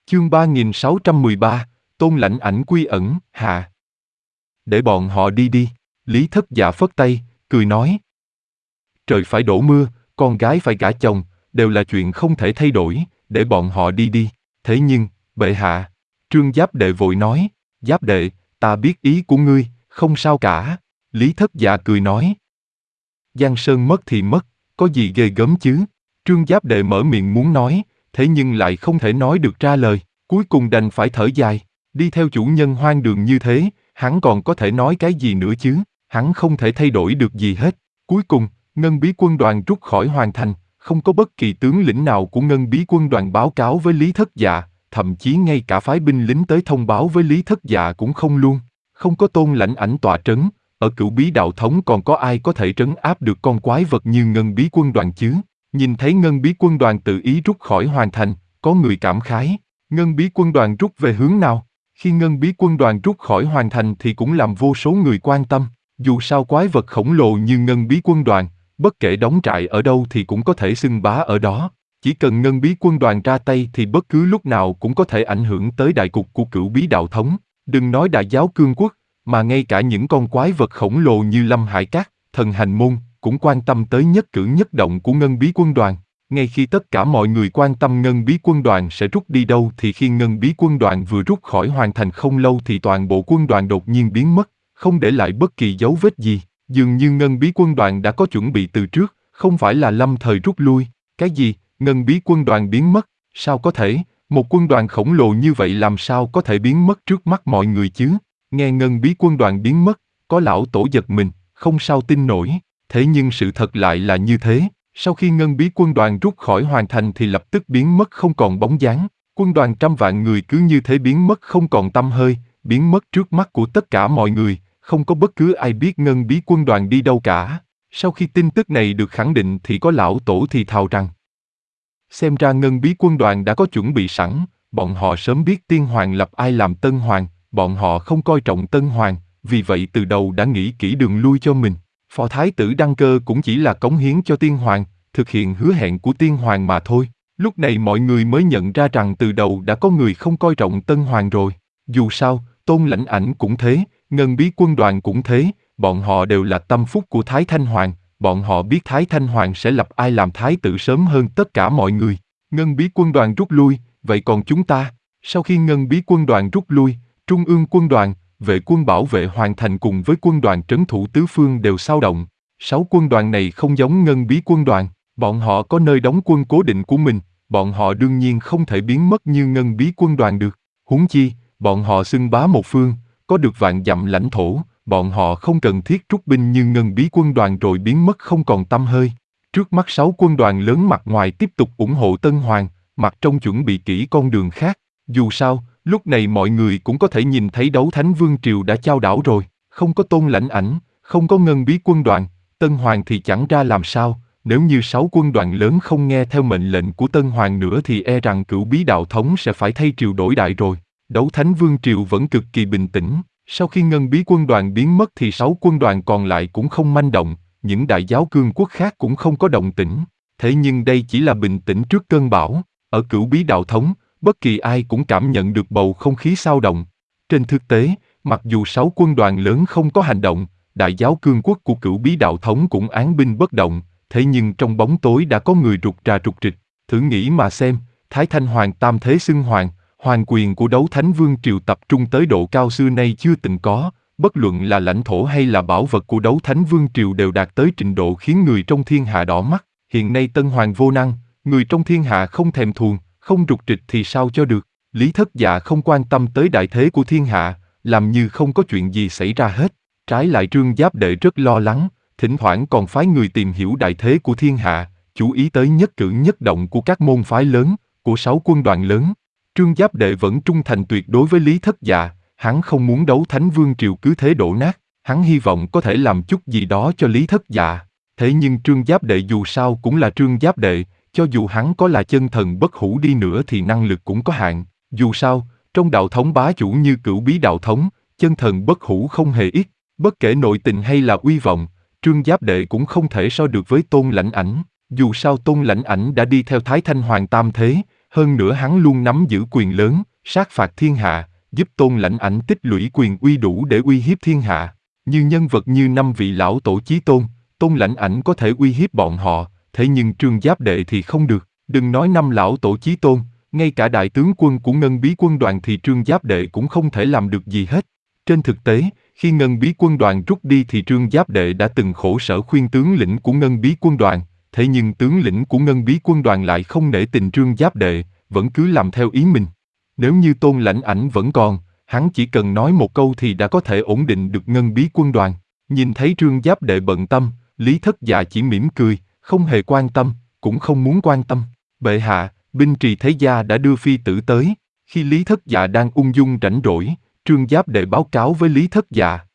Chương 3613, Tôn Lãnh Ảnh quy ẩn, hạ. Để bọn họ đi đi. Lý Thất Dạ phất tay, cười nói. Trời phải đổ mưa, con gái phải gả chồng, đều là chuyện không thể thay đổi, để bọn họ đi đi. Thế nhưng, bệ hạ. Trương Giáp Đệ vội nói. Giáp Đệ, ta biết ý của ngươi, không sao cả. Lý Thất Dạ cười nói. Giang Sơn mất thì mất, có gì ghê gớm chứ? Trương Giáp Đệ mở miệng muốn nói, thế nhưng lại không thể nói được ra lời, cuối cùng đành phải thở dài. Đi theo chủ nhân hoang đường như thế, hắn còn có thể nói cái gì nữa chứ? Hắn không thể thay đổi được gì hết. Cuối cùng, Ngân Bí Quân đoàn rút khỏi Hoàng Thành, không có bất kỳ tướng lĩnh nào của Ngân Bí Quân đoàn báo cáo với Lý Thất Dạ, thậm chí ngay cả phái binh lính tới thông báo với Lý Thất Dạ cũng không luôn. Không có Tôn Lãnh Ảnh tọa trấn, ở Cửu Bí Đạo Thống còn có ai có thể trấn áp được con quái vật như Ngân Bí Quân đoàn chứ? Nhìn thấy Ngân Bí Quân đoàn tự ý rút khỏi Hoàng Thành, có người cảm khái. Ngân Bí Quân đoàn rút về hướng nào? Khi Ngân Bí Quân đoàn rút khỏi Hoàng Thành thì cũng làm vô số người quan tâm. Dù sao quái vật khổng lồ như Ngân Bí Quân đoàn, bất kể đóng trại ở đâu thì cũng có thể xưng bá ở đó. Chỉ cần Ngân Bí Quân đoàn ra tay thì bất cứ lúc nào cũng có thể ảnh hưởng tới đại cục của Cửu Bí Đạo Thống. Đừng nói Đại Giáo Cương Quốc, mà ngay cả những con quái vật khổng lồ như Lâm Hải Các, Thần Hành Môn, cũng quan tâm tới nhất cử nhất động của Ngân Bí Quân đoàn. Ngay khi tất cả mọi người quan tâm Ngân Bí Quân đoàn sẽ rút đi đâu thì khi Ngân Bí Quân đoàn vừa rút khỏi Hoàng Thành không lâu thì toàn bộ quân đoàn đột nhiên biến mất, không để lại bất kỳ dấu vết gì. Dường như Ngân Bí Quân đoàn đã có chuẩn bị từ trước, không phải là lâm thời rút lui. Cái gì? Ngân Bí Quân đoàn biến mất? Sao có thể? Một quân đoàn khổng lồ như vậy làm sao có thể biến mất trước mắt mọi người chứ? Nghe Ngân Bí Quân đoàn biến mất, có lão tổ giật mình, không sao tin nổi. Thế nhưng sự thật lại là như thế. Sau khi Ngân Bí Quân đoàn rút khỏi Hoàng Thành thì lập tức biến mất không còn bóng dáng. Quân đoàn trăm vạn người cứ như thế biến mất không còn tăm hơi, biến mất trước mắt của tất cả mọi người, không có bất cứ ai biết Ngân Bí Quân đoàn đi đâu cả. Sau khi tin tức này được khẳng định thì có lão tổ thì thào rằng: xem ra Ngân Bí Quân đoàn đã có chuẩn bị sẵn, bọn họ sớm biết Tiên Hoàng lập ai làm Tân Hoàng, bọn họ không coi trọng Tân Hoàng, vì vậy từ đầu đã nghĩ kỹ đường lui cho mình. Phò Thái tử đăng cơ cũng chỉ là cống hiến cho Tiên Hoàng, thực hiện hứa hẹn của Tiên Hoàng mà thôi. Lúc này mọi người mới nhận ra rằng từ đầu đã có người không coi trọng Tân Hoàng rồi. Dù sao, Tôn Lãnh Ảnh cũng thế, Ngân Bí Quân đoàn cũng thế, bọn họ đều là tâm phúc của Thái Thanh Hoàng, bọn họ biết Thái Thanh Hoàng sẽ lập ai làm Thái tử sớm hơn tất cả mọi người. Ngân Bí Quân đoàn rút lui, vậy còn chúng ta? Sau khi Ngân Bí Quân đoàn rút lui, Trung ương quân đoàn, vệ quân bảo vệ Hoàng Thành cùng với quân đoàn trấn thủ tứ phương đều xao động. 6 quân đoàn này không giống Ngân Bí Quân đoàn, bọn họ có nơi đóng quân cố định của mình, bọn họ đương nhiên không thể biến mất như Ngân Bí Quân đoàn được. Huống chi, bọn họ xưng bá một phương, có được vạn dặm lãnh thổ, bọn họ không cần thiết rút binh như Ngân Bí Quân đoàn rồi biến mất không còn tăm hơi. Trước mắt 6 quân đoàn lớn mặt ngoài tiếp tục ủng hộ Tân Hoàng, mặt trong chuẩn bị kỹ con đường khác. Dù sao, lúc này mọi người cũng có thể nhìn thấy Đấu Thánh Vương Triều đã chao đảo rồi, không có Tôn Lãnh Ảnh, không có Ngân Bí Quân đoàn, Tân Hoàng thì chẳng ra làm sao. Nếu như 6 quân đoàn lớn không nghe theo mệnh lệnh của Tân Hoàng nữa thì e rằng Cửu Bí Đạo Thống sẽ phải thay triều đổi đại rồi. Đấu Thánh Vương Triều vẫn cực kỳ bình tĩnh, sau khi Ngân Bí Quân đoàn biến mất thì 6 quân đoàn còn lại cũng không manh động, những đại giáo cương quốc khác cũng không có động tĩnh. Thế nhưng đây chỉ là bình tĩnh trước cơn bão, ở Cửu Bí Đạo Thống, bất kỳ ai cũng cảm nhận được bầu không khí xao động. Trên thực tế, mặc dù 6 quân đoàn lớn không có hành động, đại giáo cương quốc của Cửu Bí Đạo Thống cũng án binh bất động, thế nhưng trong bóng tối đã có người rục rà rục rịch. Thử nghĩ mà xem, Thái Thanh Hoàng tam thế xưng hoàng, hoàng quyền của Đấu Thánh Vương Triều tập trung tới độ cao xưa nay chưa từng có, bất luận là lãnh thổ hay là bảo vật của Đấu Thánh Vương Triều đều đạt tới trình độ khiến người trong thiên hạ đỏ mắt. Hiện nay Tân Hoàng vô năng, người trong thiên hạ không thèm thuồng, không rục rịch thì sao cho được. Lý Thất Dạ không quan tâm tới đại thế của thiên hạ, làm như không có chuyện gì xảy ra hết. Trái lại Trương Giáp Đệ rất lo lắng, thỉnh thoảng còn phái người tìm hiểu đại thế của thiên hạ, chú ý tới nhất cử nhất động của các môn phái lớn, của 6 quân đoàn lớn. Trương Giáp Đệ vẫn trung thành tuyệt đối với Lý Thất Dạ, hắn không muốn Đấu Thánh Vương Triều cứ thế đổ nát, hắn hy vọng có thể làm chút gì đó cho Lý Thất Dạ. Thế nhưng Trương Giáp Đệ dù sao cũng là Trương Giáp Đệ, cho dù hắn có là chân thần bất hủ đi nữa thì năng lực cũng có hạn. Dù sao, trong đạo thống bá chủ như Cửu Bí Đạo Thống, chân thần bất hủ không hề ít, bất kể nội tình hay là uy vọng, Trương Giáp Đệ cũng không thể so được với Tôn Lãnh Ảnh. Dù sao Tôn Lãnh Ảnh đã đi theo Thái Thanh Hoàng tam thế, hơn nữa hắn luôn nắm giữ quyền lớn, sát phạt thiên hạ, giúp Tôn Lãnh Ảnh tích lũy quyền uy đủ để uy hiếp thiên hạ. Như nhân vật như 5 vị lão tổ chí tôn, Tôn Lãnh Ảnh có thể uy hiếp bọn họ, thế nhưng Trương Giáp Đệ thì không được. Đừng nói 5 lão tổ chí tôn, ngay cả đại tướng quân của Ngân Bí quân đoàn thì Trương Giáp Đệ cũng không thể làm được gì hết. Trên thực tế, khi Ngân Bí quân đoàn rút đi thì Trương Giáp Đệ đã từng khổ sở khuyên tướng lĩnh của Ngân Bí quân đoàn, thế nhưng tướng lĩnh của Ngân Bí quân đoàn lại không nể tình Trương Giáp Đệ, vẫn cứ làm theo ý mình. Nếu như Tôn Lãnh Ảnh vẫn còn, hắn chỉ cần nói một câu thì đã có thể ổn định được Ngân Bí quân đoàn. Nhìn thấy Trương Giáp Đệ bận tâm, Lý Thất Dạ chỉ mỉm cười, không hề quan tâm, cũng không muốn quan tâm. Bệ hạ, Binh Trì Thế Gia đã đưa phi tử tới. Khi Lý Thất Dạ đang ung dung rảnh rỗi, Trương Giáp Đệ báo cáo với Lý Thất Dạ.